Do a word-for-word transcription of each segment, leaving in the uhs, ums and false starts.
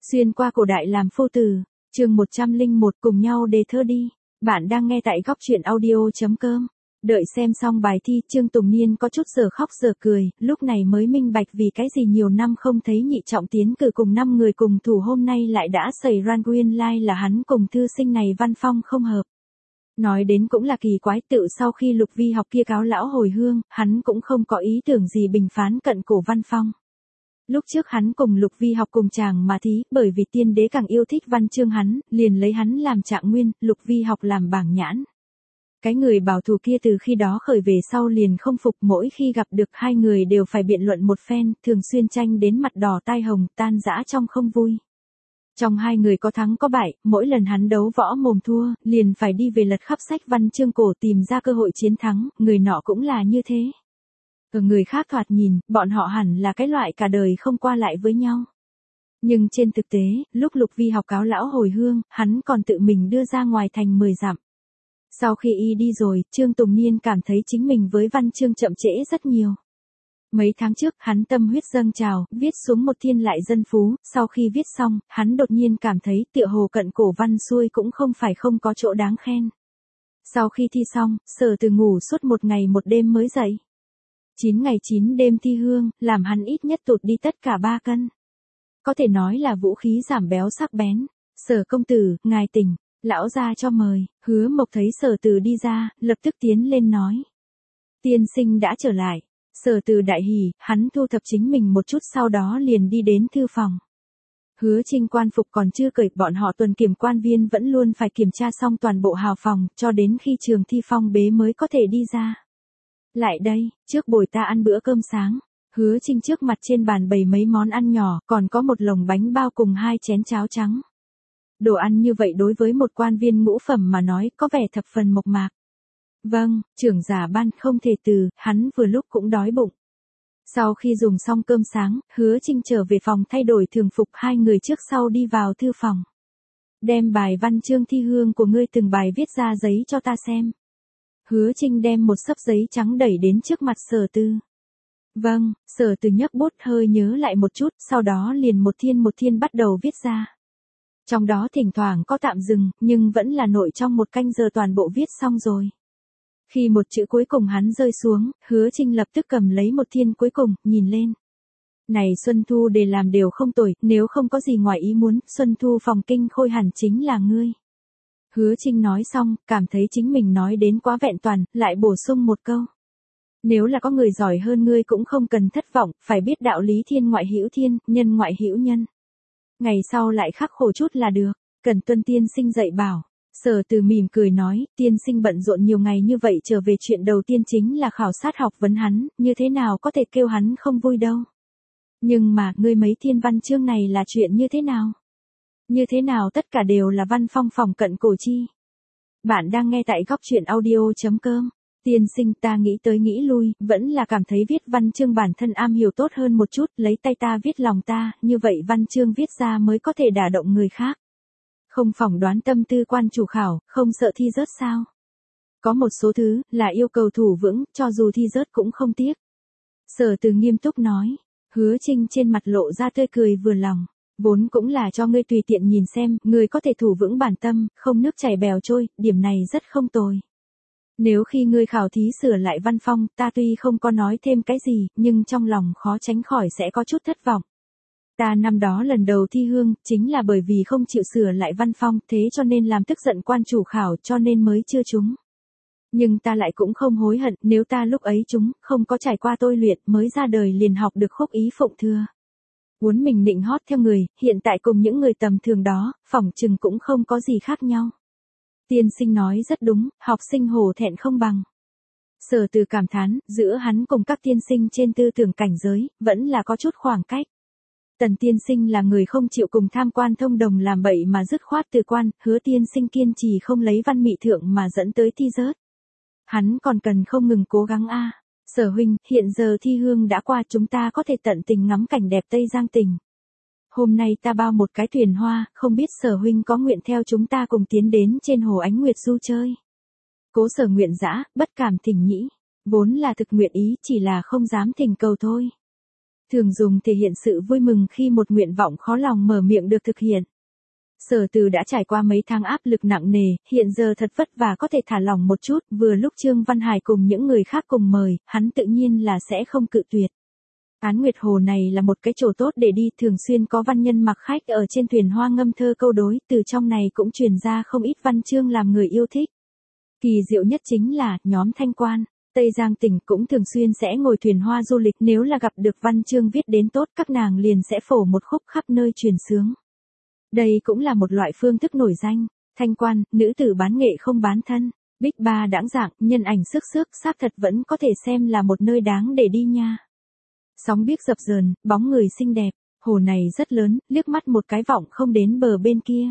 Xuyên qua cổ đại làm phu tử, chương một trăm lẻ một cùng nhau đề thơ đi. Bạn đang nghe tại góc truyện audio chấm com. Đợi xem xong bài thi, Trương Tùng Niên có chút giờ khóc giờ cười, lúc này mới minh bạch vì cái gì nhiều năm không thấy Nhị Trọng tiến cử cùng năm người cùng thủ hôm nay lại đã xảy ra, nguyên lai là hắn cùng thư sinh này văn phong không hợp. Nói đến cũng là kỳ quái, tự sau khi Lục Vi học kia cáo lão hồi hương, hắn cũng không có ý tưởng gì bình phán cận cổ văn phong. Lúc trước hắn cùng Lục Vi học cùng chàng mà thí, bởi vì tiên đế càng yêu thích văn chương hắn, liền lấy hắn làm trạng nguyên, Lục Vi học làm bảng nhãn. Cái người bảo thủ kia từ khi đó khởi về sau liền không phục, mỗi khi gặp được hai người đều phải biện luận một phen, thường xuyên tranh đến mặt đỏ tai hồng, tan rã trong không vui. Trong hai người có thắng có bại, mỗi lần hắn đấu võ mồm thua, liền phải đi về lật khắp sách văn chương cổ tìm ra cơ hội chiến thắng, người nọ cũng là như thế. Ở người khác thoạt nhìn, bọn họ hẳn là cái loại cả đời không qua lại với nhau. Nhưng trên thực tế, lúc Lục Vi học cáo lão hồi hương, hắn còn tự mình đưa ra ngoài thành mười dặm. Sau khi y đi rồi, Trương Tùng Niên cảm thấy chính mình với văn chương chậm trễ rất nhiều. Mấy tháng trước, hắn tâm huyết dâng trào, viết xuống một thiên lại dân phú, sau khi viết xong, hắn đột nhiên cảm thấy tựa hồ cận cổ văn xuôi cũng không phải không có chỗ đáng khen. Sau khi thi xong, Sở Từ ngủ suốt một ngày một đêm mới dậy. Chín ngày chín đêm thi hương, làm hắn ít nhất tụt đi tất cả ba cân. Có thể nói là vũ khí giảm béo sắc bén. Sở công tử, ngài tỉnh, lão gia cho mời. Hứa Mộc thấy Sở Từ đi ra, lập tức tiến lên nói. Tiên sinh đã trở lại. Sở Từ đại hỉ, hắn thu thập chính mình một chút sau đó liền đi đến thư phòng. Hứa Trinh quan phục còn chưa cởi, bọn họ tuần kiểm quan viên vẫn luôn phải kiểm tra xong toàn bộ hào phòng, cho đến khi trường thi phong bế mới có thể đi ra. Lại đây, trước bồi ta ăn bữa cơm sáng. Hứa Trinh trước mặt trên bàn bày mấy món ăn nhỏ, còn có một lồng bánh bao cùng hai chén cháo trắng. Đồ ăn như vậy đối với một quan viên ngũ phẩm mà nói có vẻ thập phần mộc mạc. Vâng, trưởng giả ban không thể từ, hắn vừa lúc cũng đói bụng. Sau khi dùng xong cơm sáng, Hứa Trinh trở về phòng thay đổi thường phục, hai người trước sau đi vào thư phòng. Đem bài văn chương thi hương của ngươi từng bài viết ra giấy cho ta xem. Hứa Trinh đem một xấp giấy trắng đẩy đến trước mặt Sở Từ. Vâng, Sở Từ nhấc bút hơi nhớ lại một chút, sau đó liền một thiên một thiên bắt đầu viết ra. Trong đó thỉnh thoảng có tạm dừng, nhưng vẫn là nội trong một canh giờ toàn bộ viết xong rồi. Khi một chữ cuối cùng hắn rơi xuống, Hứa Trinh lập tức cầm lấy một thiên cuối cùng, nhìn lên. Này Xuân Thu để làm đều không tồi, nếu không có gì ngoài ý muốn, Xuân Thu phòng kinh khôi hẳn chính là ngươi. Hứa Trinh nói xong, cảm thấy chính mình nói đến quá vẹn toàn, lại bổ sung một câu. Nếu là có người giỏi hơn ngươi cũng không cần thất vọng, phải biết đạo lý thiên ngoại hữu thiên, nhân ngoại hữu nhân. Ngày sau lại khắc khổ chút là được, cần tuân tiên sinh dạy bảo. Sở Từ mỉm cười nói, tiên sinh bận rộn nhiều ngày như vậy trở về chuyện đầu tiên chính là khảo sát học vấn hắn, như thế nào có thể kêu hắn không vui đâu. Nhưng mà, ngươi mấy thiên văn chương này là chuyện như thế nào? Như thế nào tất cả đều là văn phong phòng cận cổ chi? Bạn đang nghe tại góc truyện audio chấm com. Tiên sinh, ta nghĩ tới nghĩ lui, vẫn là cảm thấy viết văn chương bản thân am hiểu tốt hơn một chút, lấy tay ta viết lòng ta, như vậy văn chương viết ra mới có thể đả động người khác. Không phỏng đoán tâm tư quan chủ khảo, không sợ thi rớt sao? Có một số thứ, là yêu cầu thủ vững, cho dù thi rớt cũng không tiếc. Sở Từ nghiêm túc nói. Hứa Trinh trên mặt lộ ra tươi cười vừa lòng. Vốn cũng là cho ngươi tùy tiện nhìn xem, ngươi có thể thủ vững bản tâm, không nước chảy bèo trôi, điểm này rất không tồi. Nếu khi ngươi khảo thí sửa lại văn phong, ta tuy không có nói thêm cái gì, nhưng trong lòng khó tránh khỏi sẽ có chút thất vọng. Ta năm đó lần đầu thi hương, chính là bởi vì không chịu sửa lại văn phong, thế cho nên làm tức giận quan chủ khảo, cho nên mới chưa trúng. Nhưng ta lại cũng không hối hận, nếu ta lúc ấy trúng, không có trải qua tôi luyện, mới ra đời liền học được khúc ý phụng thừa. Muốn mình nịnh hót theo người, hiện tại cùng những người tầm thường đó, phỏng chừng cũng không có gì khác nhau. Tiên sinh nói rất đúng, học sinh hổ thẹn không bằng. Sở Từ cảm thán, giữa hắn cùng các tiên sinh trên tư tưởng cảnh giới, vẫn là có chút khoảng cách. Tần tiên sinh là người không chịu cùng tham quan thông đồng làm bậy mà dứt khoát từ quan, Hứa tiên sinh kiên trì không lấy văn mị thượng mà dẫn tới thi rớt. Hắn còn cần không ngừng cố gắng a. Sở huynh, hiện giờ thi hương đã qua, chúng ta có thể tận tình ngắm cảnh đẹp Tây Giang tỉnh. Hôm nay ta bao một cái thuyền hoa, không biết Sở huynh có nguyện theo chúng ta cùng tiến đến trên hồ Ánh Nguyệt du chơi. Cố Sở nguyện dã, bất cảm thỉnh nhĩ. Vốn là thực nguyện ý, chỉ là không dám thỉnh cầu thôi. thường dùng thể hiện sự vui mừng khi một nguyện vọng khó lòng mở miệng được thực hiện. Sở Từ đã trải qua mấy tháng áp lực nặng nề, hiện giờ thật vất vả có thể thả lỏng một chút, vừa lúc Trương Văn Hải cùng những người khác cùng mời, hắn tự nhiên là sẽ không cự tuyệt. Án Nguyệt Hồ này là một cái chỗ tốt để đi, thường xuyên có văn nhân mặc khách ở trên thuyền hoa ngâm thơ câu đối, từ trong này cũng truyền ra không ít văn chương làm người yêu thích. Kỳ diệu nhất chính là, nhóm Thanh Quan, Tây Giang tỉnh cũng thường xuyên sẽ ngồi thuyền hoa du lịch, nếu là gặp được văn chương viết đến tốt, các nàng liền sẽ phổ một khúc khắp nơi truyền sướng. Đây cũng là một loại phương thức nổi danh. Thanh Quan, nữ tử bán nghệ không bán thân, bích ba đãng dạng, nhân ảnh sức xước, xác thật vẫn có thể xem là một nơi đáng để đi nha. Sóng biếc dập dờn, bóng người xinh đẹp, hồ này rất lớn, liếc mắt một cái vọng không đến bờ bên kia.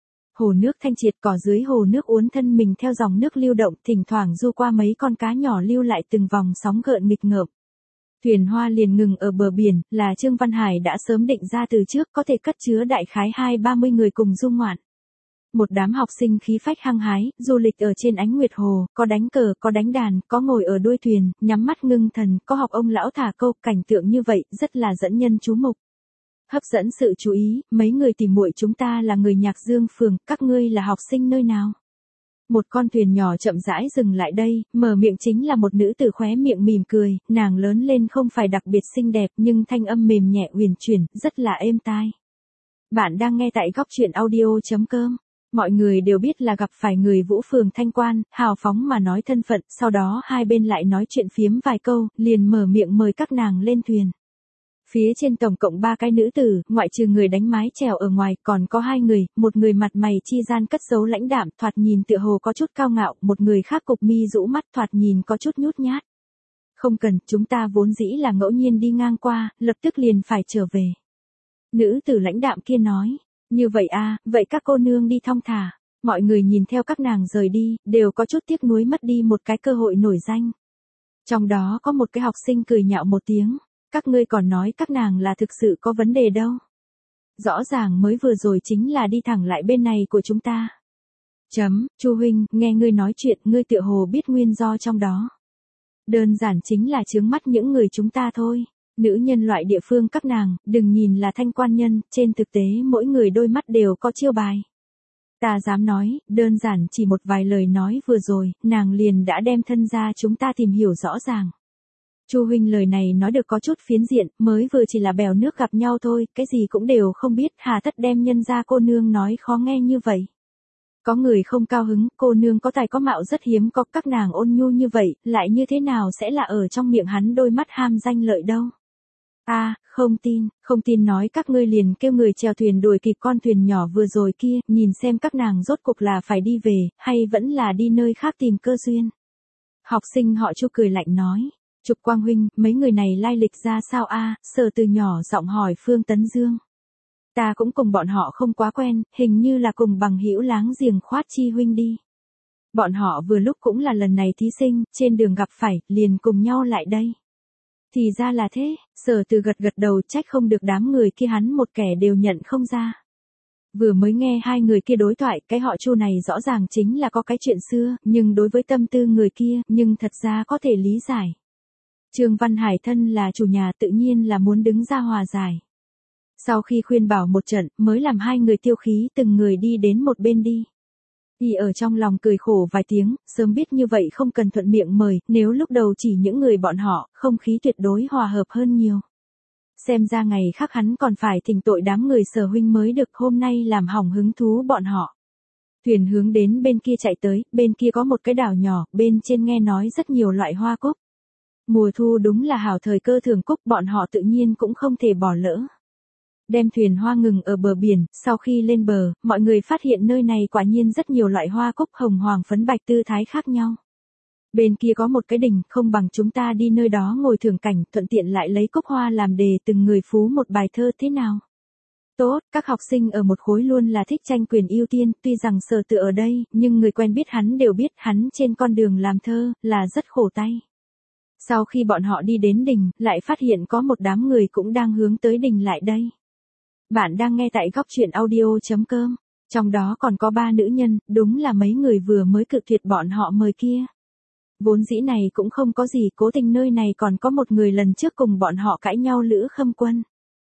Hồ nước thanh triệt, cỏ dưới hồ nước uốn thân mình theo dòng nước lưu động, thỉnh thoảng du qua mấy con cá nhỏ lưu lại từng vòng sóng gợn nghịch ngợm. Thuyền hoa liền ngừng ở bờ biển, là Trương Văn Hải đã sớm định ra từ trước, có thể cất chứa đại khái hai ba mươi người cùng du ngoạn. Một đám học sinh khí phách hăng hái, du lịch ở trên ánh nguyệt hồ, có đánh cờ, có đánh đàn, có ngồi ở đuôi thuyền, nhắm mắt ngưng thần, có học ông lão thả câu, cảnh tượng như vậy, rất là dẫn nhân chú mục. Hấp dẫn sự chú ý, mấy người tỉ muội chúng ta là người Nhạc Dương phường, các ngươi là học sinh nơi nào? Một con thuyền nhỏ chậm rãi dừng lại đây, mở miệng chính là một nữ tử khóe miệng mỉm cười, nàng lớn lên không phải đặc biệt xinh đẹp nhưng thanh âm mềm nhẹ uyển chuyển, rất là êm tai. Bạn đang nghe tại góc truyện audio chấm com. Mọi người đều biết là gặp phải người Vũ phường Thanh Quan, hào phóng mà nói thân phận, sau đó hai bên lại nói chuyện phiếm vài câu, liền mở miệng mời các nàng lên thuyền. Phía trên tổng cộng ba cái nữ tử, ngoại trừ người đánh mái chèo ở ngoài, còn có hai người, một người mặt mày chi gian cất giấu lãnh đạm, thoạt nhìn tựa hồ có chút cao ngạo, một người khác cục mi rũ mắt thoạt nhìn có chút nhút nhát. Không cần, chúng ta vốn dĩ là ngẫu nhiên đi ngang qua, lập tức liền phải trở về. Nữ tử lãnh đạm kia nói, như vậy à, vậy các cô nương đi thong thả. Mọi người nhìn theo các nàng rời đi, đều có chút tiếc nuối mất đi một cái cơ hội nổi danh. Trong đó có một cái học sinh cười nhạo một tiếng. Các ngươi còn nói các nàng là thực sự có vấn đề đâu. Rõ ràng mới vừa rồi chính là đi thẳng lại bên này của chúng ta. Chấm, Chu huynh, nghe ngươi nói chuyện, ngươi tựa hồ biết nguyên do trong đó. Đơn giản chính là chướng mắt những người chúng ta thôi. Nữ nhân loại địa phương các nàng, đừng nhìn là Thanh Quan nhân, trên thực tế mỗi người đôi mắt đều có chiêu bài. Ta dám nói, đơn giản chỉ một vài lời nói vừa rồi, nàng liền đã đem thân ra chúng ta tìm hiểu rõ ràng. Chu huynh lời này nói được có chút phiến diện, mới vừa chỉ là bèo nước gặp nhau thôi, cái gì cũng đều không biết, hà tất đem nhân gia cô nương nói khó nghe như vậy. Có người không cao hứng, cô nương có tài có mạo rất hiếm có, các nàng ôn nhu như vậy, lại như thế nào sẽ là ở trong miệng hắn đôi mắt ham danh lợi đâu. A, à, không tin, không tin nói các ngươi liền kêu người chèo thuyền đuổi kịp con thuyền nhỏ vừa rồi kia, nhìn xem các nàng rốt cục là phải đi về, hay vẫn là đi nơi khác tìm cơ duyên. Học sinh họ Chu cười lạnh nói. Trục Quang huynh, mấy người này lai lịch ra sao a? Sở Từ nhỏ giọng hỏi Phương Tấn Dương. Ta cũng cùng bọn họ không quá quen, hình như là cùng bằng hữu láng giềng Khoát Chi huynh đi. Bọn họ vừa lúc cũng là lần này thí sinh, trên đường gặp phải, liền cùng nhau lại đây. Thì ra là thế, Sở Từ gật gật đầu, trách không được đám người kia hắn một kẻ đều nhận không ra. Vừa mới nghe hai người kia đối thoại, cái họ Chu này rõ ràng chính là có cái chuyện xưa, nhưng đối với tâm tư người kia, nhưng thật ra có thể lý giải. Trương Văn Hải thân là chủ nhà tự nhiên là muốn đứng ra hòa giải. Sau khi khuyên bảo một trận, mới làm hai người tiêu khí từng người đi đến một bên đi. Y ở trong lòng cười khổ vài tiếng, sớm biết như vậy không cần thuận miệng mời, nếu lúc đầu chỉ những người bọn họ, không khí tuyệt đối hòa hợp hơn nhiều. Xem ra ngày khác hắn còn phải thỉnh tội đám người Sở huynh mới được, hôm nay làm hỏng hứng thú bọn họ. Thuyền hướng đến bên kia chạy tới, bên kia có một cái đảo nhỏ, bên trên nghe nói rất nhiều loại hoa cúc. Mùa thu đúng là hảo thời cơ thưởng cúc, bọn họ tự nhiên cũng không thể bỏ lỡ. Đem thuyền hoa ngừng ở bờ biển, sau khi lên bờ, mọi người phát hiện nơi này quả nhiên rất nhiều loại hoa cúc hồng hoàng phấn bạch tư thái khác nhau. Bên kia có một cái đình, không bằng chúng ta đi nơi đó ngồi thưởng cảnh, thuận tiện lại lấy cúc hoa làm đề từng người phú một bài thơ thế nào. Tốt, các học sinh ở một khối luôn là thích tranh quyền ưu tiên, tuy rằng Sở Từ ở đây, nhưng người quen biết hắn đều biết hắn trên con đường làm thơ, là rất khổ tay. Sau khi bọn họ đi đến đình, lại phát hiện có một đám người cũng đang hướng tới đình lại đây. Bạn đang nghe tại góc truyện audio chấm com, trong đó còn có ba nữ nhân, đúng là mấy người vừa mới cự tuyệt bọn họ mời kia. Vốn dĩ này cũng không có gì, cố tình nơi này còn có một người lần trước cùng bọn họ cãi nhau Lữ Khâm Quân.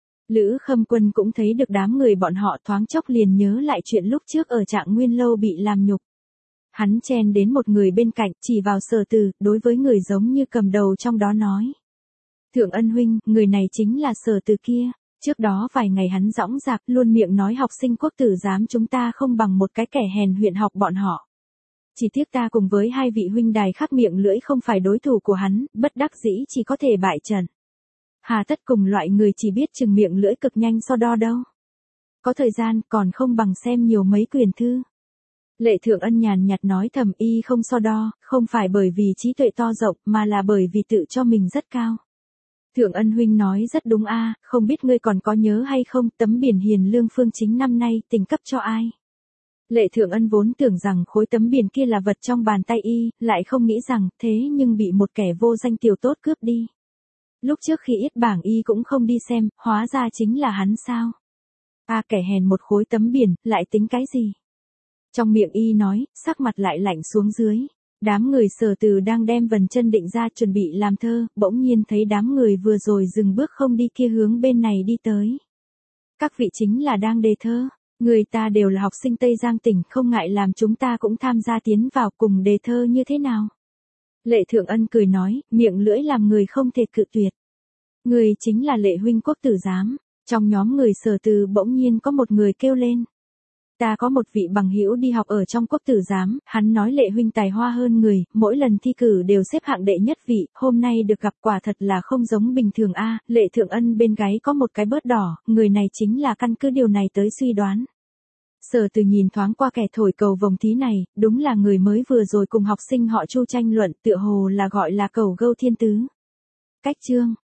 Lữ Khâm Quân cũng thấy được đám người bọn họ, thoáng chốc liền nhớ lại chuyện lúc trước ở Trạng Nguyên Lâu bị làm nhục. Hắn chen đến một người bên cạnh, chỉ vào Sở Từ, đối với người giống như cầm đầu trong đó nói. Thượng Ân huynh, người này chính là Sở Từ kia. Trước đó vài ngày hắn dõng dạc luôn miệng nói học sinh quốc tử giám chúng ta không bằng một cái kẻ hèn huyện học bọn họ. Chỉ tiếc ta cùng với hai vị huynh đài khắc miệng lưỡi không phải đối thủ của hắn, bất đắc dĩ chỉ có thể bại trận. Hà tất cùng loại người chỉ biết chừng miệng lưỡi cực nhanh so đo đâu. Có thời gian còn không bằng xem nhiều mấy quyển thư. Lệ Thượng Ân nhàn nhạt nói thầm, y không so đo, không phải bởi vì trí tuệ to rộng mà là bởi vì tự cho mình rất cao. Thượng Ân huynh nói rất đúng a, không biết ngươi còn có nhớ hay không, tấm biển Hiền Lương Phương Chính năm nay tình cấp cho ai? Lệ Thượng Ân vốn tưởng rằng khối tấm biển kia là vật trong bàn tay y, lại không nghĩ rằng thế nhưng bị một kẻ vô danh tiểu tốt cướp đi. Lúc trước khi yết bảng y cũng không đi xem, hóa ra chính là hắn sao? A à, kẻ hèn một khối tấm biển, lại tính cái gì? Trong miệng y nói, sắc mặt lại lạnh xuống dưới. Đám người Sở Từ đang đem vần chân định ra chuẩn bị làm thơ, bỗng nhiên thấy đám người vừa rồi dừng bước không đi kia hướng bên này đi tới. Các vị chính là đang đề thơ, người ta đều là học sinh Tây Giang tỉnh, không ngại làm chúng ta cũng tham gia tiến vào cùng đề thơ như thế nào. Lệ Thượng Ân cười nói, miệng lưỡi làm người không thể cự tuyệt. Người chính là Lệ huynh quốc tử giám. Trong nhóm người Sở Từ bỗng nhiên có một người kêu lên. Ta có một vị bằng hữu đi học ở trong quốc tử giám, hắn nói Lệ huynh tài hoa hơn người, mỗi lần thi cử đều xếp hạng đệ nhất vị, hôm nay được gặp quả thật là không giống bình thường a. À, Lệ Thượng Ân bên gáy có một cái bớt đỏ, người này chính là căn cứ điều này tới suy đoán. Sở Từ nhìn thoáng qua kẻ thổi cầu vồng thí này, đúng là người mới vừa rồi cùng học sinh họ Chu tranh luận, tựa hồ là gọi là cầu gâu thiên tứ. Cách chương